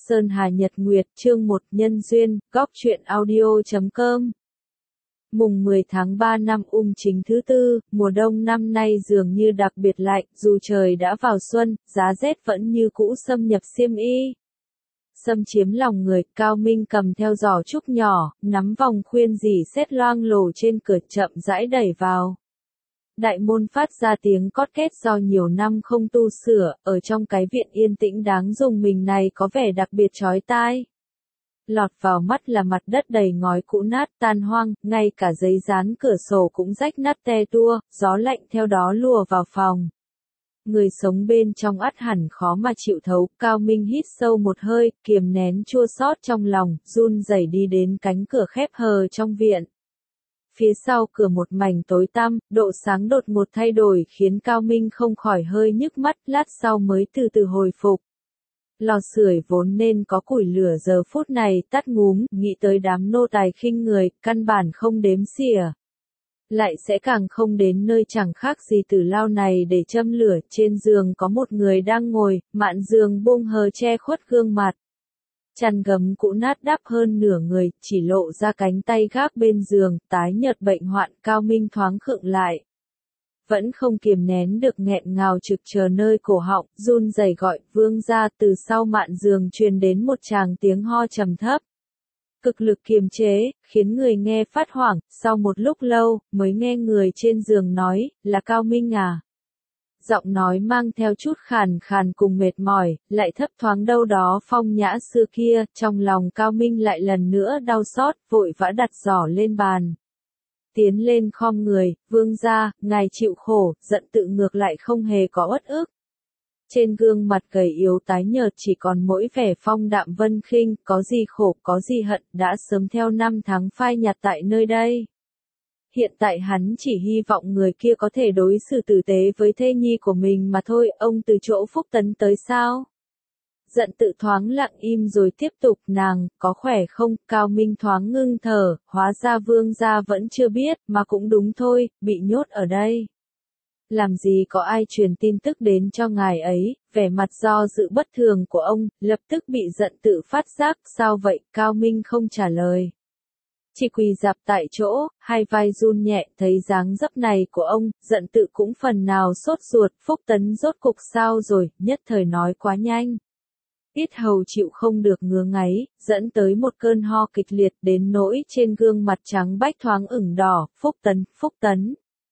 Sơn Hà Nhật Nguyệt chương 1 Nhân duyên, góc truyện audio.com. Mùng 10 tháng 3 năm Chính thứ tư, mùa đông năm nay dường như đặc biệt lạnh, dù trời đã vào xuân, giá rét vẫn như cũ xâm nhập xiêm y. Xâm chiếm lòng người, Cao Minh cầm theo giỏ trúc nhỏ, nắm vòng khuyên dỉ sét loang lổ trên cửa chậm rãi đẩy vào. Đại môn phát ra tiếng cót két do nhiều năm không tu sửa, ở trong cái viện yên tĩnh đáng dùng mình này có vẻ đặc biệt chói tai. Lọt vào mắt là mặt đất đầy ngói cũ nát tan hoang, ngay cả giấy dán cửa sổ cũng rách nát te tua, gió lạnh theo đó lùa vào phòng. Người sống bên trong ắt hẳn khó mà chịu thấu, Cao Minh hít sâu một hơi, kiềm nén chua xót trong lòng, run rẩy đi đến cánh cửa khép hờ trong viện. Phía sau cửa một mảnh tối tăm, độ sáng đột ngột thay đổi khiến Cao Minh không khỏi hơi nhức mắt, lát sau mới từ từ hồi phục. Lò sưởi vốn nên có củi lửa giờ phút này tắt ngúm, nghĩ tới đám nô tài khinh người, căn bản không đếm xỉa. Lại sẽ càng không đến nơi chẳng khác gì tử lao này để châm lửa, trên giường có một người đang ngồi, mạn giường buông hờ che khuất gương mặt. Chăn gấm cũ nát đắp hơn nửa người, chỉ lộ ra cánh tay gác bên giường, tái nhợt bệnh hoạn. Cao Minh thoáng khựng lại. Vẫn không kiềm nén được nghẹn ngào trực chờ nơi cổ họng, run rẩy gọi, Vương gia. Từ sau mạn giường truyền đến một tràng tiếng ho trầm thấp. Cực lực kiềm chế, khiến người nghe phát hoảng, sau một lúc lâu, mới nghe người trên giường nói, là Cao Minh à. Giọng nói mang theo chút khàn khàn cùng mệt mỏi, lại thấp thoáng đâu đó phong nhã xưa kia, trong lòng Cao Minh lại lần nữa đau xót, vội vã đặt giỏ lên bàn. Tiến lên khom người, Vương gia, ngài chịu khổ, giận tự ngược lại không hề có uất ức. Trên gương mặt gầy yếu tái nhợt chỉ còn mỗi vẻ phong đạm vân khinh, có gì khổ, có gì hận, đã sớm theo năm tháng phai nhạt tại nơi đây. Hiện tại hắn chỉ hy vọng người kia có thể đối xử tử tế với thê nhi của mình mà thôi. Ông từ chỗ Phúc Tấn tới sao? Giận tự thoáng lặng im rồi tiếp tục, nàng, có khỏe không? Cao Minh thoáng ngưng thở, hóa ra Vương gia vẫn chưa biết, mà cũng đúng thôi, bị nhốt ở đây. Làm gì có ai truyền tin tức đến cho ngài ấy, vẻ mặt do dự bất thường của ông, lập tức bị giận tự phát giác, sao vậy? Cao Minh không trả lời. Chỉ quỳ rạp tại chỗ, hai vai run nhẹ, thấy dáng dấp này của ông, giận tự cũng phần nào sốt ruột. Phúc Tấn rốt cục sao rồi, nhất thời nói quá nhanh. Yết hầu chịu không được ngứa ngáy, dẫn tới một cơn ho kịch liệt đến nỗi trên gương mặt trắng bách thoáng ửng đỏ. Phúc Tấn.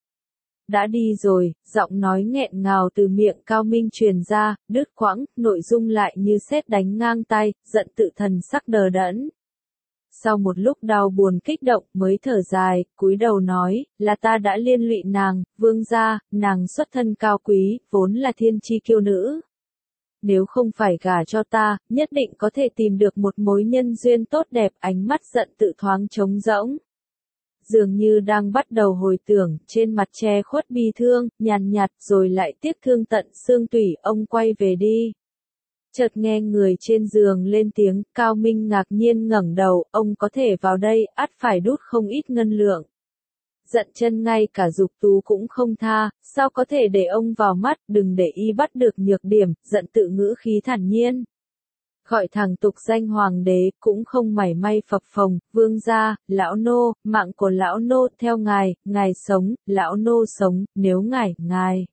Đã đi rồi, giọng nói nghẹn ngào từ miệng Cao Minh truyền ra, đứt quãng, nội dung lại như sét đánh ngang tai, giận tự thần sắc đờ đẫn. Sau một lúc đau buồn kích động mới thở dài, cúi đầu nói, là ta đã liên lụy nàng, Vương gia, nàng xuất thân cao quý, vốn là thiên chi kiêu nữ. Nếu không phải gả cho ta, nhất định có thể tìm được một mối nhân duyên tốt đẹp. Ánh mắt giận tự thoáng trống rỗng. Dường như đang bắt đầu hồi tưởng, trên mặt che khuất bi thương, nhàn nhạt rồi lại tiếc thương tận xương tủy. Ông quay về đi. Chợt nghe người trên giường lên tiếng, Cao Minh ngạc nhiên ngẩng đầu, ông có thể vào đây, ắt phải đút không ít ngân lượng. Giận chân ngay cả Dục Tú cũng không tha, sao có thể để ông vào mắt, đừng để y bắt được nhược điểm. Giận tự ngữ khí thản nhiên. Gọi thẳng tục danh hoàng đế, cũng không mảy may phập phồng. Vương gia, lão nô, mạng của lão nô theo ngài, ngài sống, lão nô sống, nếu ngài.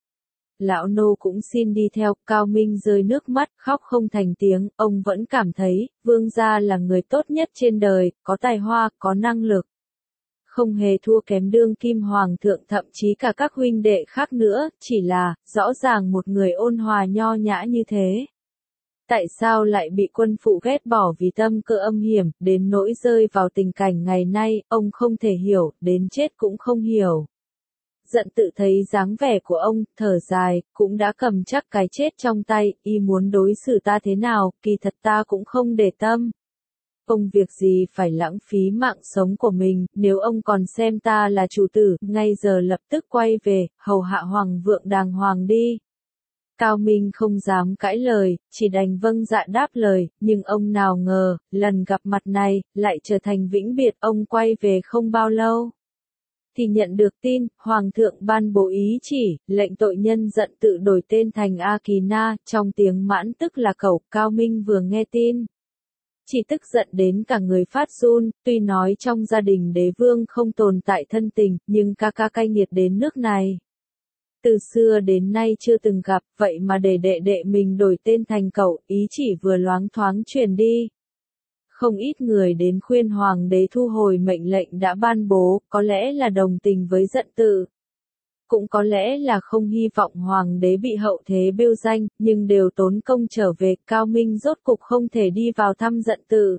Lão nô cũng xin đi theo. Cao Minh rơi nước mắt, khóc không thành tiếng. Ông vẫn cảm thấy, Vương gia là người tốt nhất trên đời, có tài hoa, có năng lực. Không hề thua kém đương kim hoàng thượng, thậm chí cả các huynh đệ khác nữa, chỉ là, rõ ràng một người ôn hòa nho nhã như thế. Tại sao lại bị quân phụ ghét bỏ vì tâm cơ âm hiểm, đến nỗi rơi vào tình cảnh ngày nay, ông không thể hiểu, đến chết cũng không hiểu. Giận tự thấy dáng vẻ của ông, thở dài, cũng đã cầm chắc cái chết trong tay, y muốn đối xử ta thế nào, kỳ thật ta cũng không để tâm. Ông việc gì phải lãng phí mạng sống của mình, nếu ông còn xem ta là chủ tử, ngay giờ lập tức quay về, hầu hạ hoàng vượng đàng hoàng đi. Cao Minh không dám cãi lời, chỉ đành vâng dạ đáp lời, nhưng ông nào ngờ, lần gặp mặt này, lại trở thành vĩnh biệt. Ông quay về không bao lâu. thì nhận được tin, Hoàng thượng ban bố ý chỉ, lệnh tội nhân Dận Tự đổi tên thành A Kỳ Na, trong tiếng Mãn tức là Cẩu. Cao Minh vừa nghe tin, chỉ tức giận đến cả người phát run, tuy nói trong gia đình đế vương không tồn tại thân tình, nhưng ca ca cay nghiệt đến nước này. Từ xưa đến nay chưa từng gặp, vậy mà để đệ đệ mình đổi tên thành Cẩu, ý chỉ vừa loáng thoáng truyền đi. Không ít người đến khuyên hoàng đế thu hồi mệnh lệnh đã ban bố, có lẽ là đồng tình với Dận Tự. Cũng có lẽ là không hy vọng hoàng đế bị hậu thế bêu danh, nhưng đều tốn công trở về, Cao Minh rốt cục không thể đi vào thăm Dận Tự.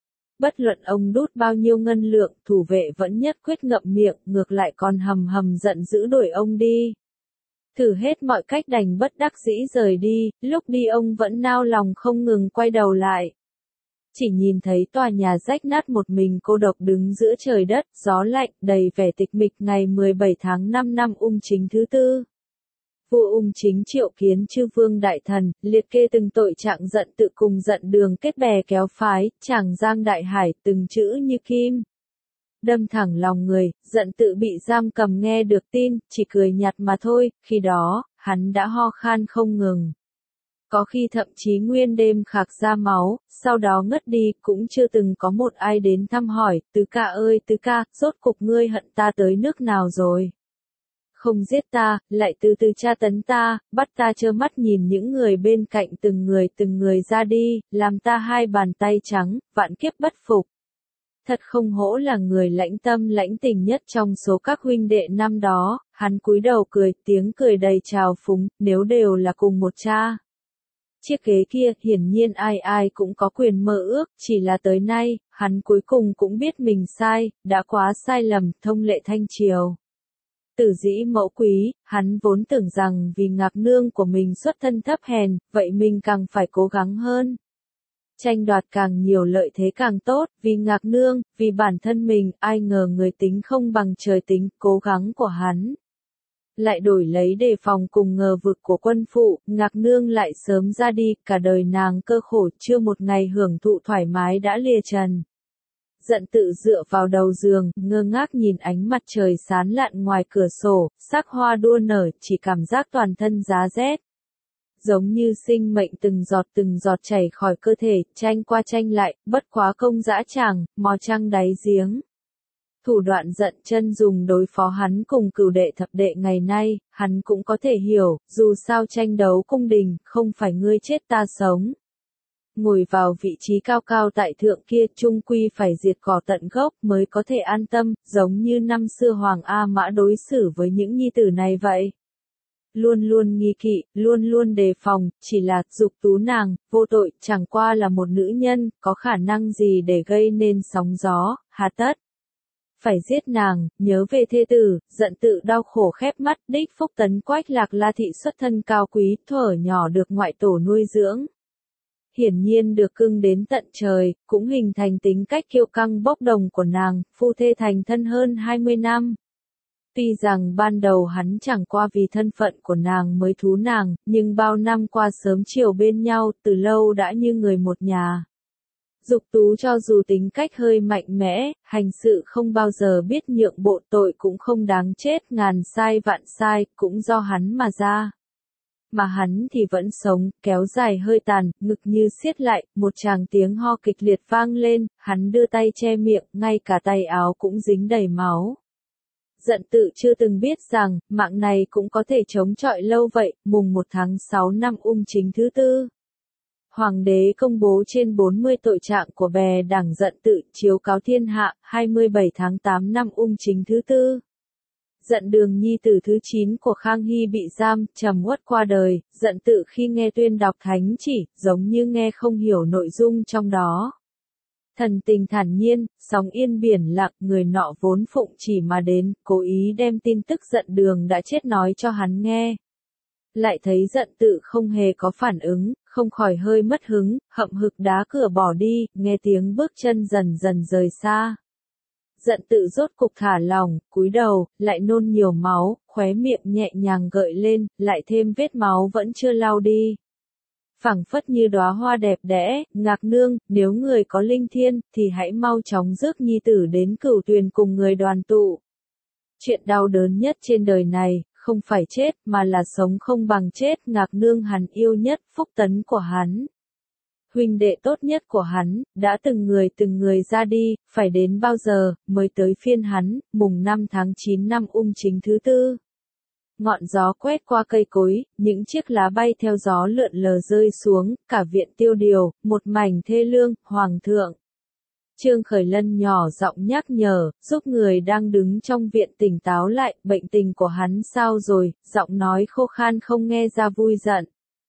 Bất luận ông đút bao nhiêu ngân lượng, thủ vệ vẫn nhất quyết ngậm miệng, ngược lại còn hầm hầm giận dữ đuổi ông đi. Thử hết mọi cách đành bất đắc dĩ rời đi, lúc đi ông vẫn nao lòng không ngừng quay đầu lại. Chỉ nhìn thấy tòa nhà rách nát một mình cô độc đứng giữa trời đất, gió lạnh, đầy vẻ tịch mịch ngày 17 tháng 5 năm Ung Chính thứ tư. Vua Ung Chính triệu kiến chư vương đại thần, liệt kê từng tội trạng Dận Tự cùng Dận Đường kết bè kéo phái, Tràng Giang Đại Hải, từng chữ như kim. Đâm thẳng lòng người, Dận Tự bị giam cầm nghe được tin, chỉ cười nhạt mà thôi, khi đó, hắn đã ho khan không ngừng. Có khi thậm chí nguyên đêm khạc ra máu, sau đó ngất đi, cũng chưa từng có một ai đến thăm hỏi, Tứ ca ơi Tứ ca, rốt cục ngươi hận ta tới nước nào rồi? Không giết ta, lại từ từ tra tấn ta, bắt ta trơ mắt nhìn những người bên cạnh từng người ra đi, làm ta hai bàn tay trắng, vạn kiếp bất phục. Thật không hổ là người lãnh tâm lãnh tình nhất trong số các huynh đệ năm đó, hắn cúi đầu cười, tiếng cười đầy trào phúng, nếu đều là cùng một cha. Chiếc ghế kia, hiển nhiên ai ai cũng có quyền mơ ước, chỉ là tới nay, hắn cuối cùng cũng biết mình sai, đã quá sai lầm, thông lệ thanh triều. Tử dĩ mẫu quý, hắn vốn tưởng rằng vì Ngạc Nương của mình xuất thân thấp hèn, vậy mình càng phải cố gắng hơn. Tranh đoạt càng nhiều lợi thế càng tốt, vì Ngạc Nương, vì bản thân mình, ai ngờ người tính không bằng trời tính, cố gắng của hắn lại đổi lấy đề phòng cùng ngờ vực của quân phụ, Ngạc Nương lại sớm ra đi, cả đời nàng cơ khổ, chưa một ngày hưởng thụ thoải mái đã lìa trần. Dận Tự dựa vào đầu giường, ngơ ngác nhìn ánh mặt trời sáng lạn ngoài cửa sổ, sắc hoa đua nở, chỉ cảm giác toàn thân giá rét. Giống như sinh mệnh từng giọt chảy khỏi cơ thể, tranh qua tranh lại, bất quá công dã tràng, mò trăng đáy giếng. Thủ đoạn Dận Chân dùng đối phó hắn cùng Cửu đệ thập đệ ngày nay, hắn cũng có thể hiểu, dù sao tranh đấu cung đình, không phải ngươi chết ta sống. Ngồi vào vị trí cao cao tại thượng kia, chung quy phải diệt cỏ tận gốc mới có thể an tâm, giống như năm xưa Hoàng A Mã đối xử với những nhi tử này vậy. Luôn luôn nghi kỵ, luôn luôn đề phòng, chỉ là Dục Tú nàng, vô tội, chẳng qua là một nữ nhân, có khả năng gì để gây nên sóng gió, hà tất. Phải giết nàng, nhớ về thê tử, Dận Tự đau khổ khép mắt, đích phúc tấn Quách Lạc La thị xuất thân cao quý, thuở nhỏ được ngoại tổ nuôi dưỡng. Hiển nhiên được cưng đến tận trời, cũng hình thành tính cách kiêu căng bốc đồng của nàng, phu thê thành thân hơn 20 năm. Tuy rằng ban đầu hắn chẳng qua vì thân phận của nàng mới thú nàng, nhưng bao năm qua sớm chiều bên nhau, từ lâu đã như người một nhà. Dục Tú cho dù tính cách hơi mạnh mẽ, hành sự không bao giờ biết nhượng bộ, tội cũng không đáng chết, ngàn sai vạn sai, cũng do hắn mà ra. Mà hắn thì vẫn sống, kéo dài hơi tàn, ngực như siết lại, một tràng tiếng ho kịch liệt vang lên, hắn đưa tay che miệng, ngay cả tay áo cũng dính đầy máu. Dận Tự chưa từng biết rằng, mạng này cũng có thể chống chọi lâu vậy, mùng 1 tháng 6 năm Ung Chính thứ tư. Hoàng đế công bố trên 40 tội trạng của bè đảng Dận Tự, chiếu cáo thiên hạ, 27 tháng 8 năm Ung Chính thứ tư. Dận Đường nhi tử thứ 9 của Khang Hy bị giam, trầm uất qua đời, Dận Tự khi nghe tuyên đọc thánh chỉ, giống như nghe không hiểu nội dung trong đó. Thần tình thản nhiên, sóng yên biển lặng, người nọ vốn phụng chỉ mà đến, cố ý đem tin tức Dận Đường đã chết nói cho hắn nghe. Lại thấy Dận Tự không hề có phản ứng, không khỏi hơi mất hứng, hậm hực đá cửa bỏ đi, nghe tiếng bước chân dần dần rời xa. Dận Tự rốt cục thả lỏng, cúi đầu, lại nôn nhiều máu, khóe miệng nhẹ nhàng gợi lên, lại thêm vết máu vẫn chưa lau đi. Phảng phất như đóa hoa đẹp đẽ, Ngạc Nương, nếu người có linh thiên, thì hãy mau chóng rước nhi tử đến Cửu Tuyền cùng người đoàn tụ. Chuyện đau đớn nhất trên đời này, không phải chết mà là sống không bằng chết. Ngạc Nương hắn yêu nhất, Phúc Tấn của hắn, huynh đệ tốt nhất của hắn, đã từng người ra đi, phải đến bao giờ mới tới phiên hắn. Mùng 5 tháng 9 năm Ung Chính thứ tư. Ngọn gió quét qua cây cối, những chiếc lá bay theo gió lượn lờ rơi xuống, cả viện tiêu điều, một mảnh thê lương. Hoàng thượng. Trương Khởi Lân nhỏ giọng nhắc nhở, giúp người đang đứng trong viện tỉnh táo lại. Bệnh tình của hắn sao rồi? Giọng nói khô khan không nghe ra vui giận.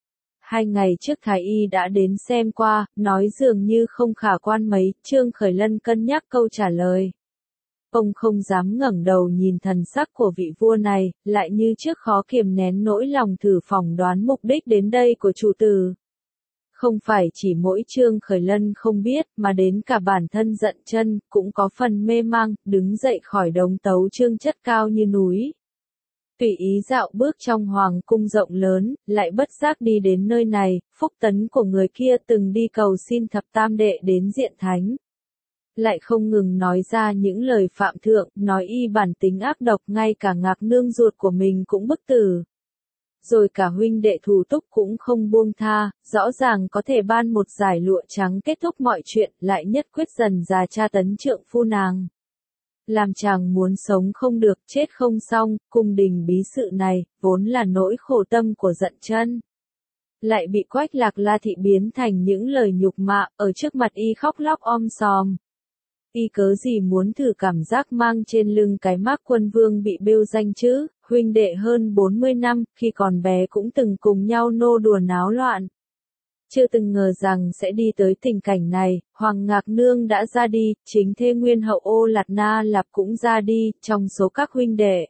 2 ngày trước Thái Y đã đến xem qua, nói dường như không khả quan mấy. Trương Khởi Lân cân nhắc câu trả lời. Ông không dám ngẩng đầu nhìn thần sắc của vị vua này, lại như trước khó kiềm nén nỗi lòng thử phỏng đoán mục đích đến đây của chủ tử. Không phải chỉ mỗi Trương Khởi Lân không biết, mà đến cả bản thân Dận Chân cũng có phần mê mang, đứng dậy khỏi đống tấu chương chất cao như núi. Tùy ý dạo bước trong hoàng cung rộng lớn, lại bất giác đi đến nơi này. Phúc Tấn của người kia từng đi cầu xin thập tam đệ đến diện thánh, lại không ngừng nói ra những lời phạm thượng, nói y bản tính ác độc, ngay cả Ngạc Nương ruột của mình cũng bức tử. Rồi cả huynh đệ Thủ Túc cũng không buông tha, rõ ràng có thể ban một giải lụa trắng kết thúc mọi chuyện, lại nhất quyết dần dà tra tấn trượng phu nàng. Làm chàng muốn sống không được, chết không xong. Cung đình bí sự này, vốn là nỗi khổ tâm của Dận Chân, lại bị Quách Lạc La thị biến thành những lời nhục mạ, ở trước mặt y khóc lóc om sòm. Y cớ gì muốn thử cảm giác mang trên lưng cái mác quân vương bị bêu danh chứ? Huynh đệ hơn 40 năm, khi còn bé cũng từng cùng nhau nô đùa náo loạn. Chưa từng ngờ rằng sẽ đi tới tình cảnh này. Hoàng Ngạc Nương đã ra đi, chính thê nguyên hậu Ô Lạt Na Lạp cũng ra đi. Trong số các huynh đệ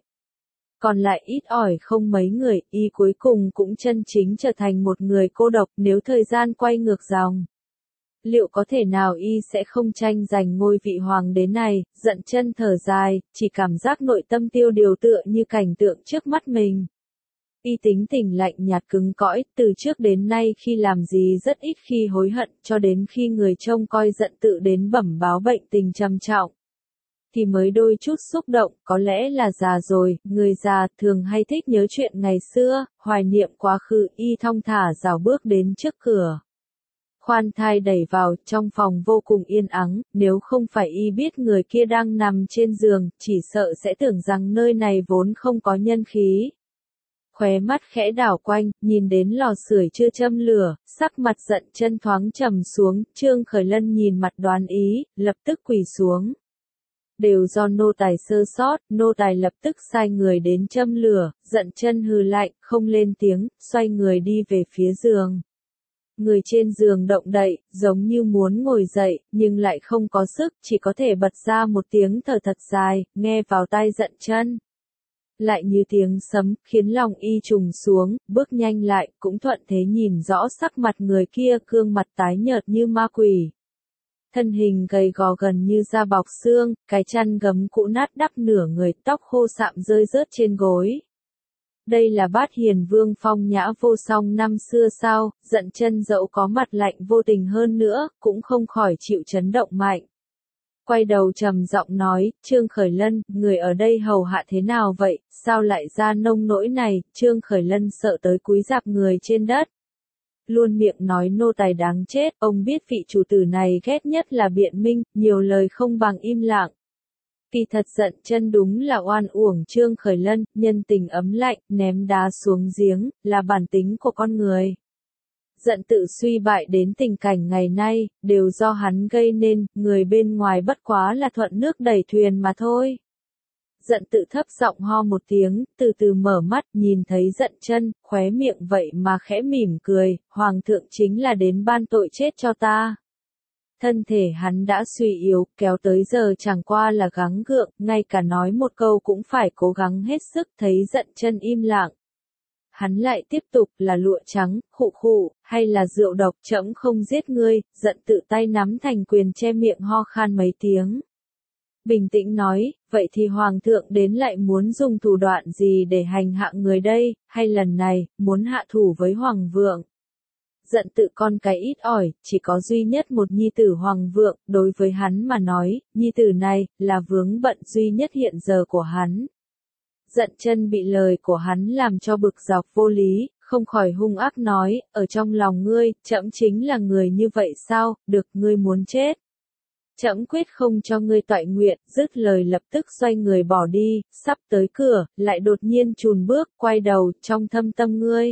còn lại ít ỏi không mấy người, y cuối cùng cũng chân chính trở thành một người cô độc. Nếu thời gian quay ngược dòng, liệu có thể nào y sẽ không tranh giành ngôi vị hoàng đế này? Dận Chân thở dài, chỉ cảm giác nội tâm tiêu điều tựa như cảnh tượng trước mắt mình. Y tính tình lạnh nhạt cứng cõi, từ trước đến nay khi làm gì rất ít khi hối hận, cho đến khi người trông coi Dận Tự đến bẩm báo bệnh tình trầm trọng, thì mới đôi chút xúc động. Có lẽ là già rồi, người già thường hay thích nhớ chuyện ngày xưa, hoài niệm quá khứ. Y thong thả rảo bước đến trước cửa, khoan thai đẩy vào. Trong phòng vô cùng yên ắng, nếu không phải y biết người kia đang nằm trên giường, chỉ sợ sẽ tưởng rằng nơi này vốn không có nhân khí. Khóe mắt khẽ đảo quanh, nhìn đến lò sưởi chưa châm lửa, sắc mặt Dận Chân thoáng trầm xuống. Trương Khởi Lân nhìn mặt đoán ý, lập tức quỳ xuống. Đều do nô tài sơ sót. Nô tài lập tức sai người đến châm lửa. Dận Chân hừ lạnh, không lên tiếng, xoay người đi về phía giường. Người trên giường động đậy, giống như muốn ngồi dậy, nhưng lại không có sức, chỉ có thể bật ra một tiếng thở thật dài, nghe vào tai Dận Chân lại như tiếng sấm, khiến lòng y trùng xuống. Bước nhanh lại, cũng thuận thế nhìn rõ sắc mặt người kia, gương mặt tái nhợt như ma quỷ, thân hình gầy gò gần như da bọc xương, cái chăn gấm cũ nát đắp nửa người, tóc khô sạm rơi rớt trên gối. Đây là Bát Hiền Vương phong nhã vô song năm xưa sao? Dận Chân dẫu có mặt lạnh vô tình hơn nữa, cũng không khỏi chịu chấn động mạnh. Quay đầu trầm giọng nói, Trương Khởi Lân, người ở đây hầu hạ thế nào vậy, sao lại ra nông nỗi này? Trương Khởi Lân sợ tới cúi rạp người trên đất, luôn miệng nói nô tài đáng chết. Ông biết vị chủ tử này ghét nhất là biện minh, nhiều lời không bằng im lặng. Kỳ thật Dận Chân đúng là oan uổng Trương Khởi Lân, nhân tình ấm lạnh, ném đá xuống giếng, là bản tính của con người. Dận Tự suy bại đến tình cảnh ngày nay, đều do hắn gây nên, người bên ngoài bất quá là thuận nước đẩy thuyền mà thôi. Dận Tự thấp giọng ho một tiếng, từ từ mở mắt, nhìn thấy Dận Chân, khóe miệng vậy mà khẽ mỉm cười, Hoàng thượng chính là đến ban tội chết cho ta. Thân thể hắn đã suy yếu, kéo tới giờ chẳng qua là gắng gượng, ngay cả nói một câu cũng phải cố gắng hết sức. Thấy Dận Chân im lặng, hắn lại tiếp tục, là lụa trắng, khụ khụ, hay là rượu độc, trẫm không giết ngươi. Dận Tự tay nắm thành quyền che miệng ho khan mấy tiếng. Bình tĩnh nói, vậy thì Hoàng thượng đến lại muốn dùng thủ đoạn gì để hành hạ người đây, hay lần này, muốn hạ thủ với Hoàng vượng? Dận Tự con cái ít ỏi, chỉ có duy nhất một nhi tử Hoàng vượng, đối với hắn mà nói, nhi tử này, là vướng bận duy nhất hiện giờ của hắn. Dận Chân bị lời của hắn làm cho bực dọc vô lý, không khỏi hung ác nói, ở trong lòng ngươi, trẫm chính là người như vậy sao, được ngươi muốn chết. Trẫm quyết không cho ngươi toại nguyện, dứt lời lập tức xoay người bỏ đi, sắp tới cửa, lại đột nhiên chùn bước, quay đầu, trong thâm tâm ngươi.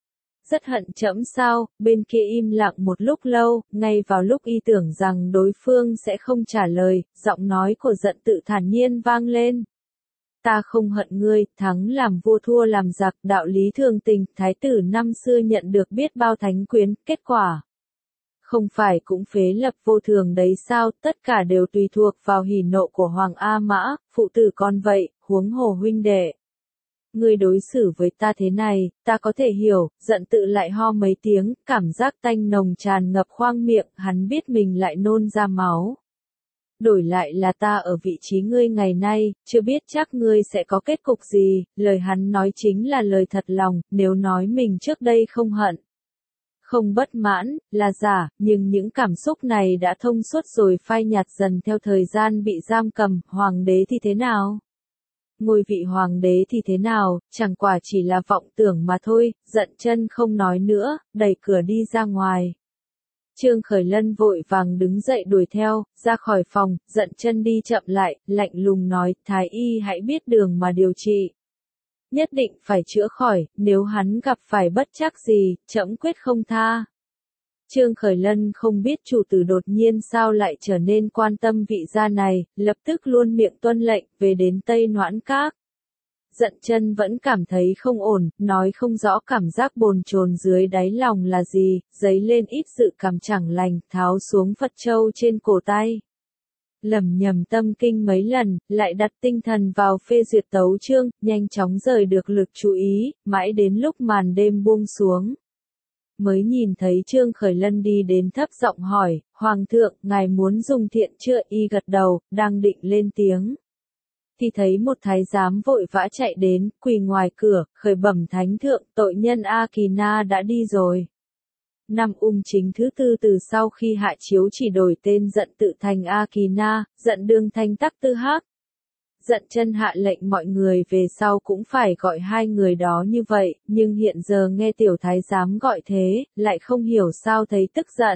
Rất hận trẫm sao, bên kia im lặng một lúc lâu, ngay vào lúc y tưởng rằng đối phương sẽ không trả lời, giọng nói của Dận Tự thản nhiên vang lên. Ta không hận ngươi, thắng làm vua thua làm giặc, đạo lý thường tình, thái tử năm xưa nhận được biết bao thánh quyến, kết quả. Không phải cũng phế lập vô thường đấy sao, tất cả đều tùy thuộc vào hỉ nộ của Hoàng A Mã, phụ tử con vậy, huống hồ huynh đệ. Ngươi đối xử với ta thế này, ta có thể hiểu, Dận Tự lại ho mấy tiếng, cảm giác tanh nồng tràn ngập khoang miệng, hắn biết mình lại nôn ra máu. Đổi lại là ta ở vị trí ngươi ngày nay, chưa biết chắc ngươi sẽ có kết cục gì, lời hắn nói chính là lời thật lòng, nếu nói mình trước đây không hận. Không bất mãn, là giả, nhưng những cảm xúc này đã thông suốt rồi phai nhạt dần theo thời gian bị giam cầm, hoàng đế thì thế nào? Ngôi vị hoàng đế thì thế nào, chẳng quả chỉ là vọng tưởng mà thôi, Dận Chân không nói nữa, đẩy cửa đi ra ngoài. Trương Khởi Lân vội vàng đứng dậy đuổi theo, ra khỏi phòng, Dận Chân đi chậm lại, lạnh lùng nói, thái y hãy biết đường mà điều trị. Nhất định phải chữa khỏi, nếu hắn gặp phải bất trắc gì, trẫm quyết không tha. Trương Khởi Lân không biết chủ tử đột nhiên sao lại trở nên quan tâm vị gia này, lập tức luôn miệng tuân lệnh, về đến Tây Noãn Các. Dận Chân vẫn cảm thấy không ổn, nói không rõ cảm giác bồn chồn dưới đáy lòng là gì, dấy lên ít dự cảm chẳng lành, tháo xuống Phật châu trên cổ tay. Lẩm nhẩm tâm kinh mấy lần, lại đặt tinh thần vào phê duyệt tấu chương, nhanh chóng rời được lực chú ý, mãi đến lúc màn đêm buông xuống. Mới nhìn thấy Trương Khởi Lân đi đến thấp giọng hỏi, Hoàng thượng, ngài muốn dùng thiện chưa? Y gật đầu, đang định lên tiếng. Thì thấy một thái giám vội vã chạy đến, quỳ ngoài cửa, khởi bẩm thánh thượng, tội nhân A Kỳ Na đã đi rồi. Năm Chính thứ tư từ sau khi hạ chiếu chỉ đổi tên Dận Tự thành A Kỳ Na, Dận Đương thành Tắc Tư Hác. Dận Chân hạ lệnh mọi người về sau cũng phải gọi hai người đó như vậy, nhưng hiện giờ nghe tiểu thái giám gọi thế, lại không hiểu sao thấy tức giận.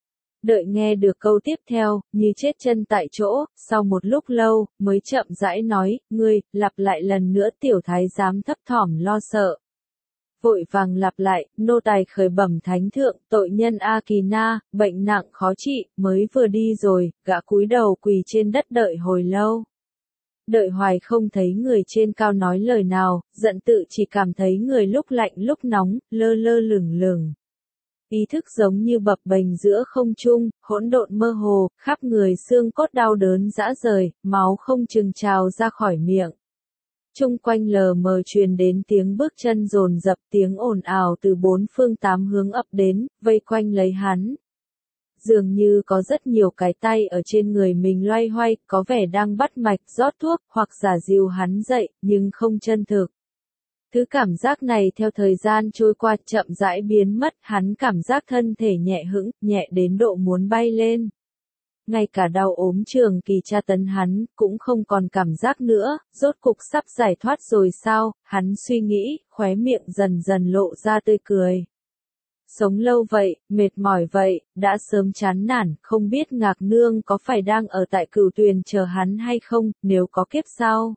Đợi nghe được câu tiếp theo, như chết chân tại chỗ, sau một lúc lâu, mới chậm rãi nói, ngươi, lặp lại lần nữa tiểu thái giám thấp thỏm lo sợ. Vội vàng lặp lại, nô tài khởi bẩm thánh thượng, tội nhân A Kỳ Na, bệnh nặng khó trị, mới vừa đi rồi, gã cúi đầu quỳ trên đất đợi hồi lâu. Đợi hoài không thấy người trên cao nói lời nào, Dận Tự chỉ cảm thấy người lúc lạnh lúc nóng, lơ lơ lửng lửng. Ý thức giống như bập bềnh giữa không trung, hỗn độn mơ hồ, khắp người xương cốt đau đớn rã rời, máu không chừng trào ra khỏi miệng. Chung quanh lờ mờ truyền đến tiếng bước chân dồn dập, tiếng ồn ào từ bốn phương tám hướng ập đến, vây quanh lấy hắn. Dường như có rất nhiều cái tay ở trên người mình loay hoay, có vẻ đang bắt mạch rót thuốc, hoặc giả dìu hắn dậy, nhưng không chân thực. Thứ cảm giác này theo thời gian trôi qua chậm rãi biến mất, hắn cảm giác thân thể nhẹ hững, nhẹ đến độ muốn bay lên. Ngay cả đau ốm trường kỳ tra tấn hắn, cũng không còn cảm giác nữa, rốt cục sắp giải thoát rồi sao, hắn suy nghĩ, khóe miệng dần dần lộ ra tươi cười. Sống lâu vậy, mệt mỏi vậy, đã sớm chán nản, không biết Ngạc Nương có phải đang ở tại Cửu Tuyền chờ hắn hay không, nếu có kiếp sau.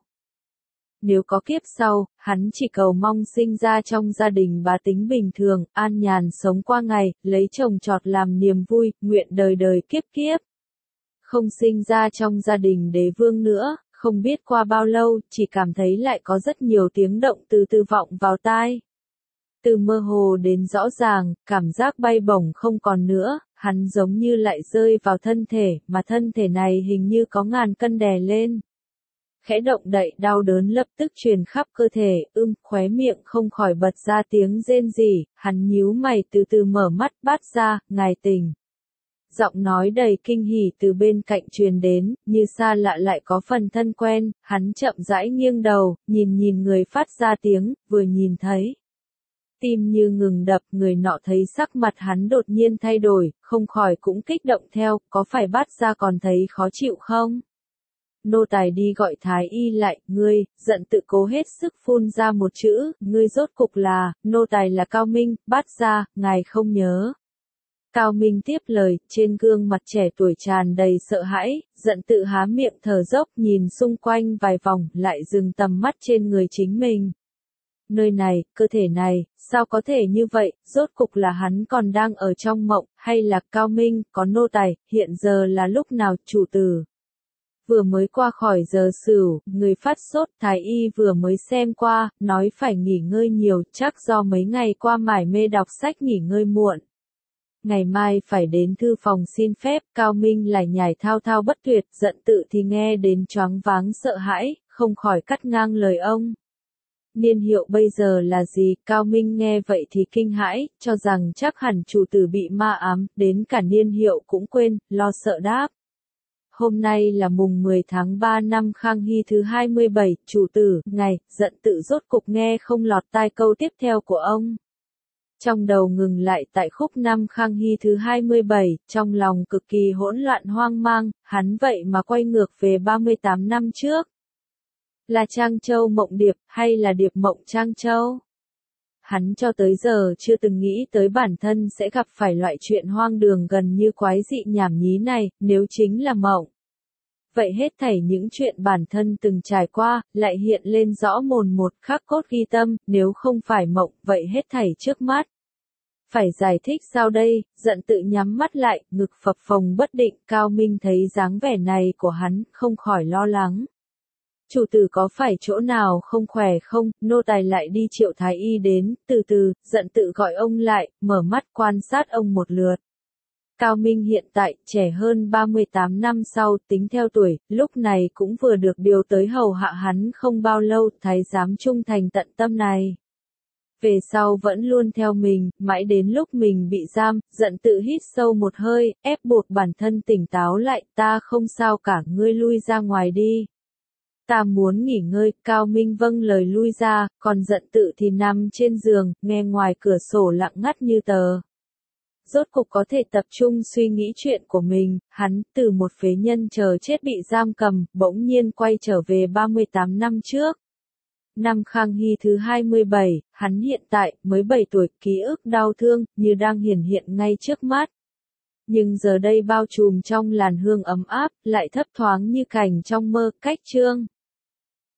Nếu có kiếp sau, hắn chỉ cầu mong sinh ra trong gia đình bá tính bình thường, an nhàn sống qua ngày, lấy chồng chọt làm niềm vui, nguyện đời đời kiếp kiếp. Không sinh ra trong gia đình đế vương nữa, không biết qua bao lâu, chỉ cảm thấy lại có rất nhiều tiếng động từ từ vọng vào tai. Từ mơ hồ đến rõ ràng, cảm giác bay bổng không còn nữa, hắn giống như lại rơi vào thân thể, mà thân thể này hình như có ngàn cân đè lên. Khẽ động đậy đau đớn lập tức truyền khắp cơ thể, khóe miệng không khỏi bật ra tiếng rên rỉ, hắn nhíu mày từ từ mở mắt bát ra, ngài tỉnh. Giọng nói đầy kinh hỉ từ bên cạnh truyền đến, như xa lạ lại có phần thân quen, hắn chậm rãi nghiêng đầu, nhìn người phát ra tiếng, vừa nhìn thấy. Tim như ngừng đập, người nọ thấy sắc mặt hắn đột nhiên thay đổi, không khỏi cũng kích động theo, có phải bát ra còn thấy khó chịu không? nô tài đi gọi thái y lại, ngươi, giận tự cố hết sức phun ra một chữ, ngươi rốt cục là, nô tài là Cao Minh, bát gia, ngài không nhớ. Cao Minh tiếp lời, trên gương mặt trẻ tuổi tràn đầy sợ hãi, giận tự há miệng thở dốc nhìn xung quanh vài vòng, lại dừng tầm mắt trên người chính mình. Nơi này, cơ thể này, sao có thể như vậy, rốt cục là hắn còn đang ở trong mộng, hay là Cao Minh, có nô tài, hiện giờ là lúc nào, chủ tử. Vừa mới qua khỏi giờ sửu, người phát sốt, thái y vừa mới xem qua, nói phải nghỉ ngơi nhiều, chắc do mấy ngày qua mải mê đọc sách nghỉ ngơi muộn. Ngày mai phải đến thư phòng xin phép, Cao Minh lại nhảy thao thao bất tuyệt, giận tự thì nghe đến choáng váng sợ hãi, không khỏi cắt ngang lời ông. Niên hiệu bây giờ là gì? Cao Minh nghe vậy thì kinh hãi, cho rằng chắc hẳn chủ tử bị ma ám, đến cả niên hiệu cũng quên, lo sợ đáp. Hôm nay là mùng 10 tháng 3 năm Khang Hy thứ 27, chủ tử, ngày, giận tự rốt cục nghe không lọt tai câu tiếp theo của ông. Trong đầu ngừng lại tại khúc năm Khang Hy thứ 27, trong lòng cực kỳ hỗn loạn hoang mang, hắn vậy mà quay ngược về 38 năm trước. Là Trang Châu Mộng Điệp, hay là Điệp Mộng Trang Châu? Hắn cho tới giờ chưa từng nghĩ tới bản thân sẽ gặp phải loại chuyện hoang đường gần như quái dị nhảm nhí này, nếu chính là mộng. Vậy hết thảy những chuyện bản thân từng trải qua, lại hiện lên rõ mồn một khắc cốt ghi tâm, nếu không phải mộng, vậy hết thảy trước mắt. Phải giải thích sao đây, giận tự nhắm mắt lại, ngực phập phồng bất định, Cao Minh thấy dáng vẻ này của hắn, không khỏi lo lắng. Chủ tử có phải chỗ nào không khỏe không, nô tài lại đi triệu thái y đến, từ từ, giận tự gọi ông lại, mở mắt quan sát ông một lượt. Cao Minh hiện tại, trẻ hơn 38 năm sau, tính theo tuổi, lúc này cũng vừa được điều tới hầu hạ hắn không bao lâu, thái giám trung thành tận tâm này. Về sau vẫn luôn theo mình, mãi đến lúc mình bị giam, giận tự hít sâu một hơi, ép buộc bản thân tỉnh táo lại, ta không sao cả, ngươi lui ra ngoài đi. Ta muốn nghỉ ngơi, Cao Minh vâng lời lui ra, còn giận tự thì nằm trên giường, nghe ngoài cửa sổ lặng ngắt như tờ. Rốt cục có thể tập trung suy nghĩ chuyện của mình, hắn, từ một phế nhân chờ chết bị giam cầm, bỗng nhiên quay trở về 38 năm trước. Năm Khang Hy thứ 27, hắn hiện tại, mới 7 tuổi, ký ức đau thương, như đang hiển hiện ngay trước mắt. Nhưng giờ đây bao trùm trong làn hương ấm áp, lại thấp thoáng như cảnh trong mơ, cách chương.